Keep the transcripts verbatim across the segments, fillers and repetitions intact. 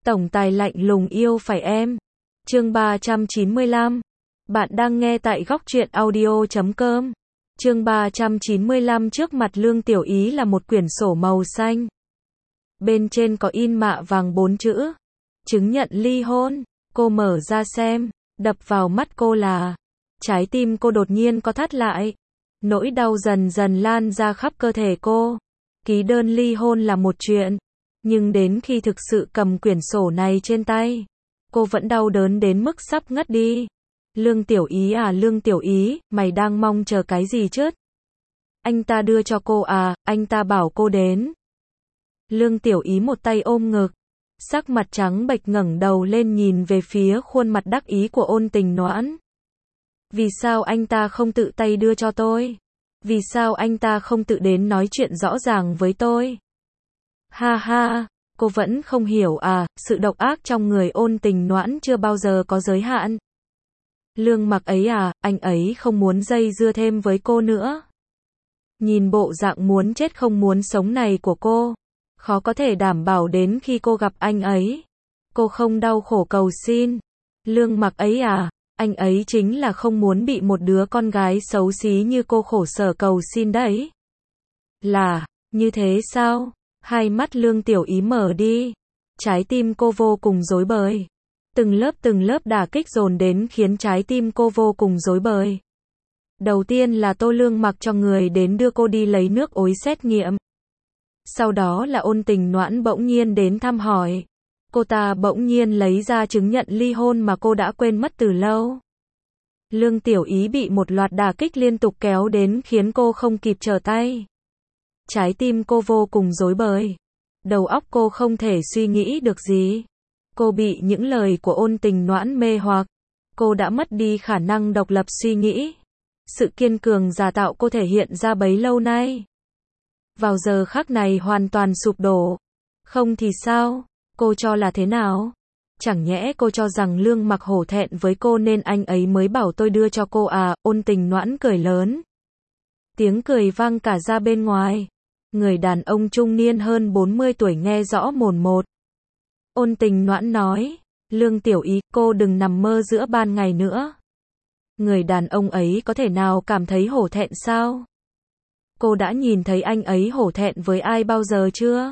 Tổng tài lạnh lùng yêu phải em. Chương ba trăm chín mươi lăm. Bạn đang nghe tại góc truyện audio chấm com. Chương ba trăm chín mươi lăm. Trước mặt Lương Tiểu Ý là một quyển sổ màu xanh. Bên trên có in mạ vàng bốn chữ. Chứng nhận ly hôn. Cô mở ra xem. Đập vào mắt cô là. Trái tim cô đột nhiên co thắt lại. Nỗi đau dần dần lan ra khắp cơ thể cô. Ký đơn ly hôn là một chuyện. Nhưng đến khi thực sự cầm quyển sổ này trên tay, cô vẫn đau đớn đến mức sắp ngất đi. Lương Tiểu Ý à, Lương Tiểu Ý, mày đang mong chờ cái gì chứ? Anh ta đưa cho cô à, anh ta bảo cô đến. Lương Tiểu Ý một tay ôm ngực, sắc mặt trắng bệch ngẩng đầu lên nhìn về phía khuôn mặt đắc ý của Ôn Tình Noãn. Vì sao anh ta không tự tay đưa cho tôi? Vì sao anh ta không tự đến nói chuyện rõ ràng với tôi? Ha ha, cô vẫn không hiểu à, sự độc ác trong người Ôn Tình Noãn chưa bao giờ có giới hạn. Lương Mặc ấy à, anh ấy không muốn dây dưa thêm với cô nữa. Nhìn bộ dạng muốn chết không muốn sống này của cô, khó có thể đảm bảo đến khi cô gặp anh ấy, cô không đau khổ cầu xin. Lương Mặc ấy à, anh ấy chính là không muốn bị một đứa con gái xấu xí như cô khổ sở cầu xin đấy. Là, như thế sao? Hai mắt Lương Tiểu Ý mở đi. Trái tim cô vô cùng rối bời. Từng lớp từng lớp đả kích dồn đến khiến trái tim cô vô cùng rối bời. Đầu tiên là Tô Lương Mặc cho người đến đưa cô đi lấy nước ối xét nghiệm. Sau đó là Ôn Tình Noãn bỗng nhiên đến thăm hỏi. Cô ta bỗng nhiên lấy ra chứng nhận ly hôn mà cô đã quên mất từ lâu. Lương Tiểu Ý bị một loạt đả kích liên tục kéo đến khiến cô không kịp trở tay. Trái tim cô vô cùng rối bời. Đầu óc cô không thể suy nghĩ được gì. Cô bị những lời của Ôn Tình Noãn mê hoặc. Cô đã mất đi khả năng độc lập suy nghĩ. Sự kiên cường giả tạo cô thể hiện ra bấy lâu nay, vào giờ khắc này hoàn toàn sụp đổ. Không thì sao? Cô cho là thế nào? Chẳng nhẽ cô cho rằng Lương Mặc hổ thẹn với cô nên anh ấy mới bảo tôi đưa cho cô à? Ôn Tình Noãn cười lớn. Tiếng cười vang cả ra bên ngoài. Người đàn ông trung niên hơn bốn mươi tuổi nghe rõ mồn một. Ôn Tình Noãn nói, Lương Tiểu Ý, cô đừng nằm mơ giữa ban ngày nữa. Người đàn ông ấy có thể nào cảm thấy hổ thẹn sao? Cô đã nhìn thấy anh ấy hổ thẹn với ai bao giờ chưa?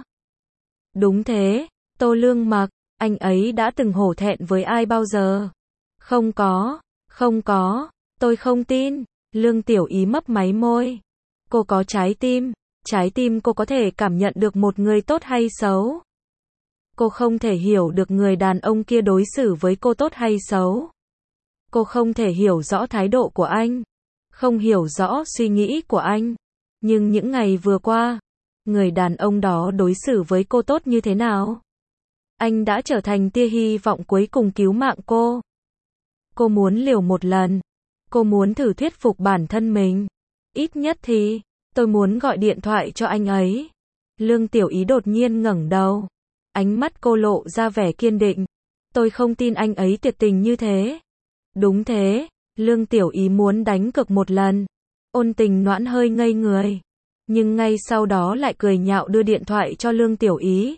Đúng thế, Tô Lương Mặc, anh ấy đã từng hổ thẹn với ai bao giờ? Không có, không có, tôi không tin. Lương Tiểu Ý mấp máy môi. Cô có trái tim. Trái tim cô có thể cảm nhận được một người tốt hay xấu. Cô không thể hiểu được người đàn ông kia đối xử với cô tốt hay xấu. Cô không thể hiểu rõ thái độ của anh, không hiểu rõ suy nghĩ của anh. Nhưng những ngày vừa qua, người đàn ông đó đối xử với cô tốt như thế nào? Anh đã trở thành tia hy vọng cuối cùng cứu mạng cô. Cô muốn liều một lần. Cô muốn thử thuyết phục bản thân mình. Ít nhất thì tôi muốn gọi điện thoại cho anh ấy. Lương Tiểu Ý đột nhiên ngẩng đầu. Ánh mắt cô lộ ra vẻ kiên định. Tôi không tin anh ấy tuyệt tình như thế. Đúng thế, Lương Tiểu Ý muốn đánh cược một lần. Ôn Tình Noãn hơi ngây người. Nhưng ngay sau đó lại cười nhạo đưa điện thoại cho Lương Tiểu Ý.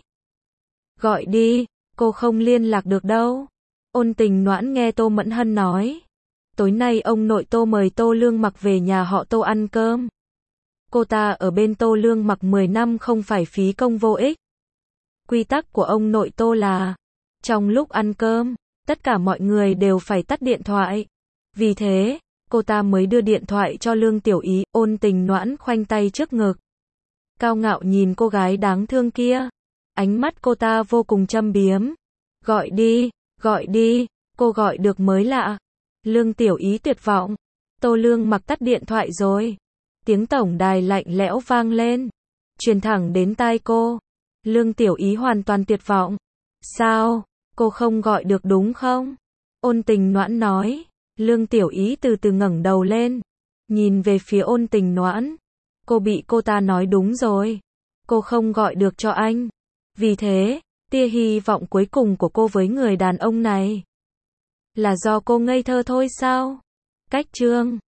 Gọi đi, cô không liên lạc được đâu. Ôn Tình Noãn nghe Tô Mẫn Hân nói. Tối nay ông nội Tô mời Tô Lương Mặc về nhà họ Tô ăn cơm. Cô ta ở bên Tô Lương Mặc mười năm không phải phí công vô ích. Quy tắc của ông nội Tô là, trong lúc ăn cơm, tất cả mọi người đều phải tắt điện thoại. Vì thế, cô ta mới đưa điện thoại cho Lương Tiểu Ý. Ôn Tình Noãn khoanh tay trước ngực, cao ngạo nhìn cô gái đáng thương kia. Ánh mắt cô ta vô cùng châm biếm. Gọi đi, gọi đi, cô gọi được mới lạ. Lương Tiểu Ý tuyệt vọng. Tô Lương Mặc tắt điện thoại rồi. Tiếng tổng đài lạnh lẽo vang lên, truyền thẳng đến tai cô. Lương Tiểu Ý hoàn toàn tuyệt vọng. Sao? Cô không gọi được đúng không? Ôn Tình Noãn nói. Lương Tiểu Ý từ từ ngẩng đầu lên, nhìn về phía Ôn Tình Noãn. Cô bị cô ta nói đúng rồi. Cô không gọi được cho anh. Vì thế, tia hy vọng cuối cùng của cô với người đàn ông này là do cô ngây thơ thôi sao? Cách chương